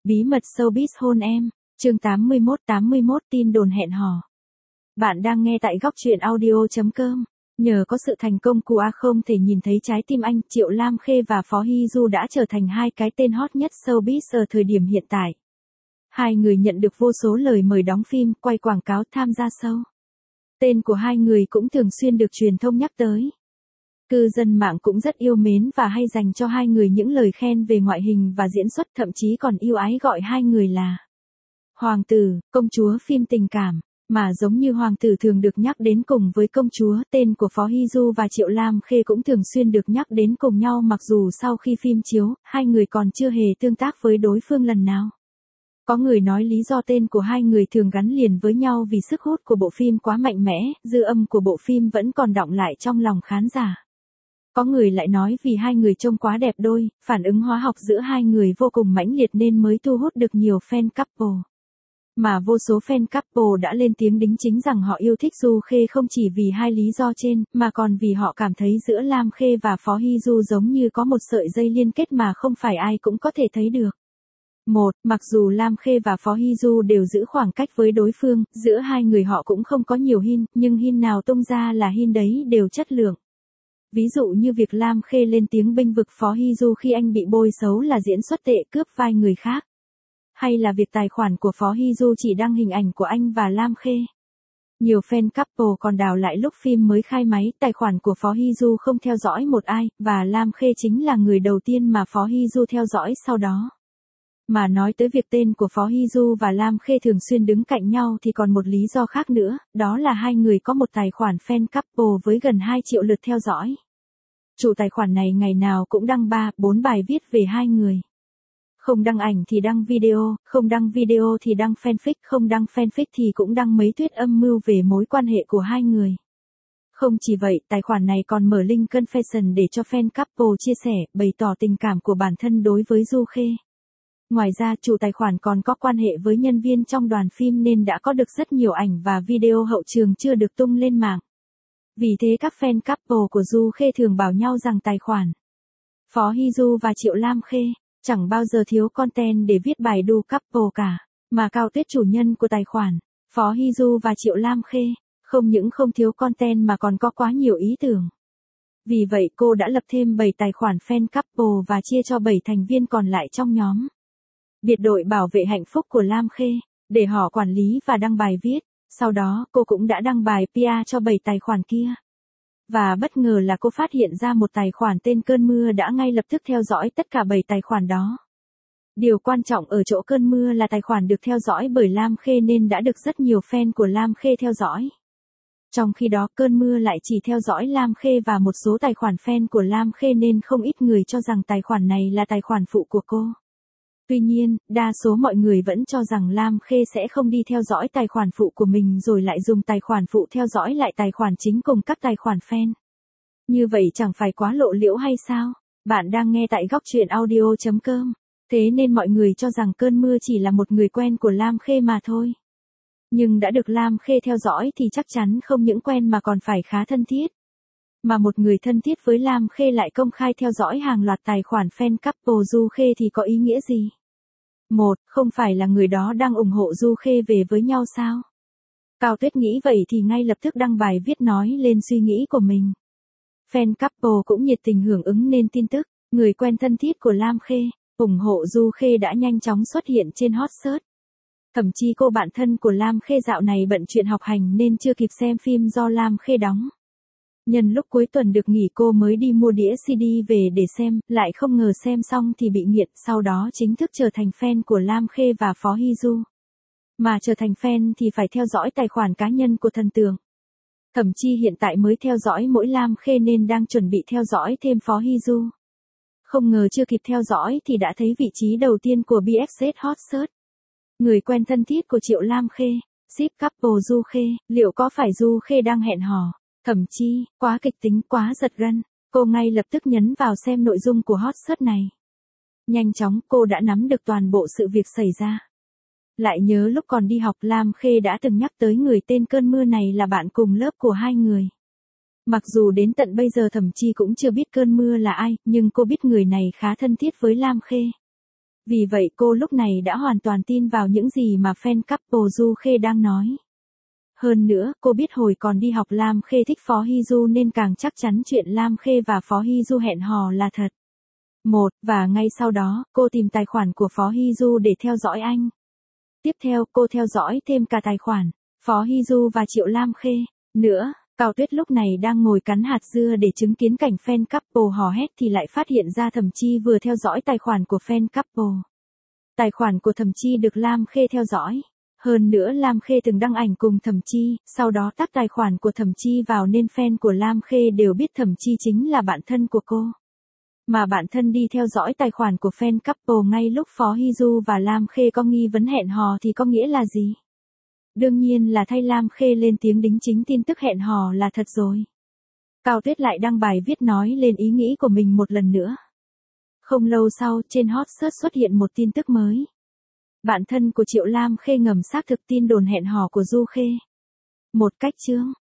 Bí mật showbiz hôn em, chương 81 tin đồn hẹn hò. Bạn đang nghe tại góc truyện audio.com. Nhờ có sự thành công của không thể nhìn thấy trái tim anh, Triệu Lam Khê và Phó Hy Du đã trở thành hai cái tên hot nhất showbiz ở thời điểm hiện tại. Hai người nhận được vô số lời mời đóng phim, quay quảng cáo, tham gia show. Tên của hai người cũng thường xuyên được truyền thông nhắc tới. Cư dân mạng cũng rất yêu mến và hay dành cho hai người những lời khen về ngoại hình và diễn xuất, thậm chí còn yêu ái gọi hai người là hoàng tử, công chúa phim tình cảm. Mà giống như hoàng tử thường được nhắc đến cùng với công chúa, tên của Phó Hy Du và Triệu Lam Khê cũng thường xuyên được nhắc đến cùng nhau, mặc dù sau khi phim chiếu, hai người còn chưa hề tương tác với đối phương lần nào. Có người nói lý do tên của hai người thường gắn liền với nhau vì sức hút của bộ phim quá mạnh mẽ, dư âm của bộ phim vẫn còn đọng lại trong lòng khán giả. Có người lại nói vì hai người trông quá đẹp đôi, phản ứng hóa học giữa hai người vô cùng mãnh liệt nên mới thu hút được nhiều fan couple. Mà vô số fan couple đã lên tiếng đính chính rằng họ yêu thích Du Khê không chỉ vì hai lý do trên, mà còn vì họ cảm thấy giữa Lam Khê và Phó Hy Du giống như có một sợi dây liên kết mà không phải ai cũng có thể thấy được. Mặc dù Lam Khê và Phó Hy Du đều giữ khoảng cách với đối phương, giữa hai người họ cũng không có nhiều hin, nhưng hin nào tung ra là hin đấy đều chất lượng. Ví dụ như việc Lam Khê lên tiếng bênh vực Phó Hy Du khi anh bị bôi xấu là diễn xuất tệ, cướp vai người khác. Hay là việc tài khoản của Phó Hy Du chỉ đăng hình ảnh của anh và Lam Khê. Nhiều fan couple còn đào lại lúc phim mới khai máy, tài khoản của Phó Hy Du không theo dõi một ai, và Lam Khê chính là người đầu tiên mà Phó Hy Du theo dõi sau đó. Mà nói tới việc tên của Phó Hy Du và Lam Khê thường xuyên đứng cạnh nhau thì còn một lý do khác nữa, đó là hai người có một tài khoản fan couple với gần 2 triệu lượt theo dõi. Chủ tài khoản này ngày nào cũng đăng 3-4 bài viết về hai người. Không đăng ảnh thì đăng video, không đăng video thì đăng fanfic, không đăng fanfic thì cũng đăng mấy thuyết âm mưu về mối quan hệ của hai người. Không chỉ vậy, tài khoản này còn mở link confession để cho fan couple chia sẻ, bày tỏ tình cảm của bản thân đối với Du Khê. Ngoài ra, chủ tài khoản còn có quan hệ với nhân viên trong đoàn phim nên đã có được rất nhiều ảnh và video hậu trường chưa được tung lên mạng. Vì thế các fan couple của Du Khê thường bảo nhau rằng tài khoản Phó Hy Du và Triệu Lam Khê chẳng bao giờ thiếu content để viết bài đu couple cả, mà Cao Tuyết chủ nhân của tài khoản Phó Hy Du và Triệu Lam Khê không những không thiếu content mà còn có quá nhiều ý tưởng. Vì vậy cô đã lập thêm 7 tài khoản fan couple và chia cho 7 thành viên còn lại trong nhóm biệt đội bảo vệ hạnh phúc của Lam Khê, để họ quản lý và đăng bài viết. Sau đó, cô cũng đã đăng bài PR cho 7 tài khoản kia. Và bất ngờ là cô phát hiện ra một tài khoản tên Cơn Mưa đã ngay lập tức theo dõi tất cả 7 tài khoản đó. Điều quan trọng ở chỗ Cơn Mưa là tài khoản được theo dõi bởi Lam Khê nên đã được rất nhiều fan của Lam Khê theo dõi. Trong khi đó Cơn Mưa lại chỉ theo dõi Lam Khê và một số tài khoản fan của Lam Khê nên không ít người cho rằng tài khoản này là tài khoản phụ của cô. Tuy nhiên, đa số mọi người vẫn cho rằng Lam Khê sẽ không đi theo dõi tài khoản phụ của mình rồi lại dùng tài khoản phụ theo dõi lại tài khoản chính cùng các tài khoản fan. Như vậy chẳng phải quá lộ liễu hay sao? Bạn đang nghe tại góc truyện audio.com. Thế nên mọi người cho rằng Cơn Mưa chỉ là một người quen của Lam Khê mà thôi. Nhưng đã được Lam Khê theo dõi thì chắc chắn không những quen mà còn phải khá thân thiết. Mà một người thân thiết với Lam Khê lại công khai theo dõi hàng loạt tài khoản fan couple Du Khê thì có ý nghĩa gì? Không phải là người đó đang ủng hộ Du Khê về với nhau sao? Cao Tuyết nghĩ vậy thì ngay lập tức đăng bài viết nói lên suy nghĩ của mình. Fan couple cũng nhiệt tình hưởng ứng nên tin tức, người quen thân thiết của Lam Khê, ủng hộ Du Khê đã nhanh chóng xuất hiện trên hot search. Thậm chí cô bạn thân của Lam Khê dạo này bận chuyện học hành nên chưa kịp xem phim do Lam Khê đóng. Nhân lúc cuối tuần được nghỉ cô mới đi mua đĩa CD về để xem, lại không ngờ xem xong thì bị nghiện, sau đó chính thức trở thành fan của Lam Khê và Phó Hy Du. Mà trở thành fan thì phải theo dõi tài khoản cá nhân của thần tượng. Thậm chí hiện tại mới theo dõi mỗi Lam Khê nên đang chuẩn bị theo dõi thêm Phó Hy Du. Không ngờ chưa kịp theo dõi thì đã thấy vị trí đầu tiên của BXS Hot Search. Người quen thân thiết của Triệu Lam Khê, ship couple Du Khê, liệu có phải Du Khê đang hẹn hò? Thậm chí, quá kịch tính, quá giật gân, cô ngay lập tức nhấn vào xem nội dung của hot search này. Nhanh chóng cô đã nắm được toàn bộ sự việc xảy ra. Lại nhớ lúc còn đi học Lam Khê đã từng nhắc tới người tên Cơn Mưa này là bạn cùng lớp của hai người. Mặc dù đến tận bây giờ thậm chí cũng chưa biết Cơn Mưa là ai, nhưng cô biết người này khá thân thiết với Lam Khê. Vì vậy cô lúc này đã hoàn toàn tin vào những gì mà fan couple Du Khê đang nói. Hơn nữa, cô biết hồi còn đi học Lam Khê thích Phó Hy Du nên càng chắc chắn chuyện Lam Khê và Phó Hy Du hẹn hò là thật. Và ngay sau đó, cô tìm tài khoản của Phó Hy Du để theo dõi anh. Tiếp theo, cô theo dõi thêm cả tài khoản Phó Hy Du và Triệu Lam Khê. Nữa, Cao Tuyết lúc này đang ngồi cắn hạt dưa để chứng kiến cảnh fan couple hò hét thì lại phát hiện ra Thẩm Chi vừa theo dõi tài khoản của fan couple. Tài khoản của Thẩm Chi được Lam Khê theo dõi. Hơn nữa Lam Khê từng đăng ảnh cùng Thẩm Chi, sau đó tắt tài khoản của Thẩm Chi vào nên fan của Lam Khê đều biết Thẩm Chi chính là bạn thân của cô. Mà bạn thân đi theo dõi tài khoản của fan couple ngay lúc Phó Hy Du và Lam Khê có nghi vấn hẹn hò thì có nghĩa là gì? Đương nhiên là thay Lam Khê lên tiếng đính chính tin tức hẹn hò là thật rồi. Cao Tuyết lại đăng bài viết nói lên ý nghĩ của mình một lần nữa. Không lâu sau, trên hot search xuất hiện một tin tức mới. Bạn thân của Triệu Lam Khê ngầm xác thực tin đồn hẹn hò của Du Khê. Một cách chướng